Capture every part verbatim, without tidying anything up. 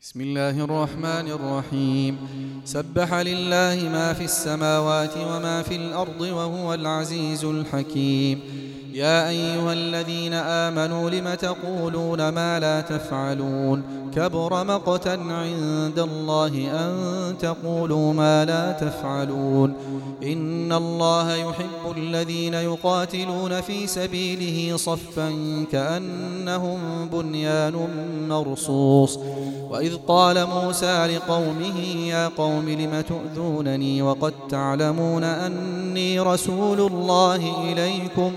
بسم الله الرحمن الرحيم. سبح لله ما في السماوات وما في الأرض وهو العزيز الحكيم. يا أيها الذين آمنوا لم تقولون ما لا تفعلون؟ كبر مقتا عند الله أن تقولوا ما لا تفعلون. إن الله يحب الذين يقاتلون في سبيله صفا كأنهم بنيان مرصوص. وإذ قال موسى لقومه يا قوم لم تؤذونني وقد تعلمون أني رسول الله إليكم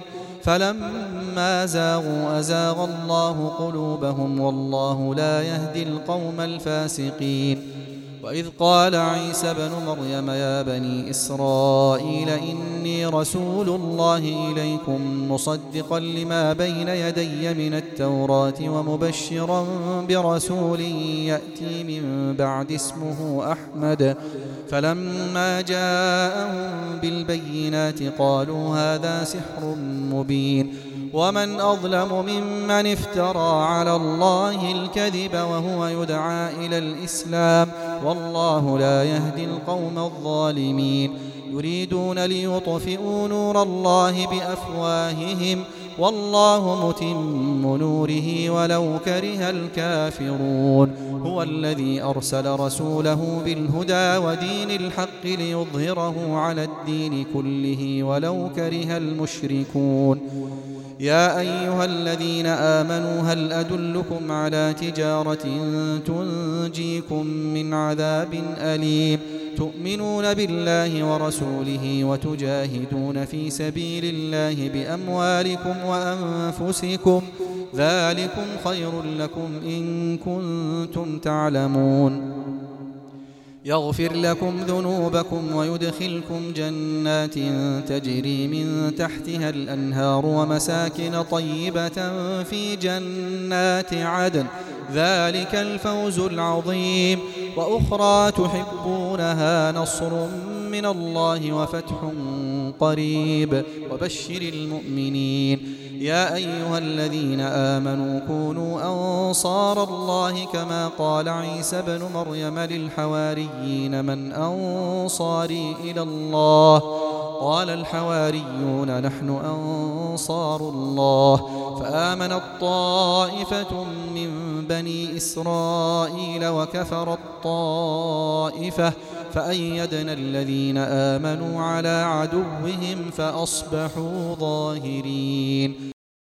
فلما زاغوا أزاغ الله قلوبهم والله لا يهدي القوم الفاسقين. وإذ قال عيسى بن مريم يا بني إسرائيل إني رسول الله إليكم مصدقا لما بين يدي من التوراة ومبشرا برسول يأتي من بعد اسمه أحمد. فلما جاءهم بالبينات قالوا هذا سحر مبين. ومن أظلم ممن افترى على الله الكذب وهو يدعى إلى الإسلام والله لا يهدي القوم الظالمين. يريدون ليطفئوا نور الله بأفواههم والله متم نوره ولو كره الكافرون. هو الذي أرسل رسوله بالهدى ودين الحق ليظهره على الدين كله ولو كره المشركون. يا أيها الذين آمنوا هل أدلكم على تجارة تنجيكم من عذاب أليم تؤمنون بالله ورسوله وتجاهدون في سبيل الله بأموالكم وأنفسكم ذلكم خير لكم إن كنتم تعلمون. يغفر لكم ذنوبكم ويدخلكم جنات تجري من تحتها الأنهار ومساكن طيبة في جنات عدن ذلك الفوز العظيم. وأخرى تحبونها نصر من الله وفتح قريب وبشر المؤمنين. يا أيها الذين آمنوا كونوا أنصار الله كما قال عيسى بن مريم للحواريين من أنصاري إلى الله؟ قال الحواريون نحن أنصار الله. فآمنت طائفة من بني إسرائيل وكفرت طائفة فأيدنا الذين آمنوا على عدوهم فأصبحوا ظاهرين.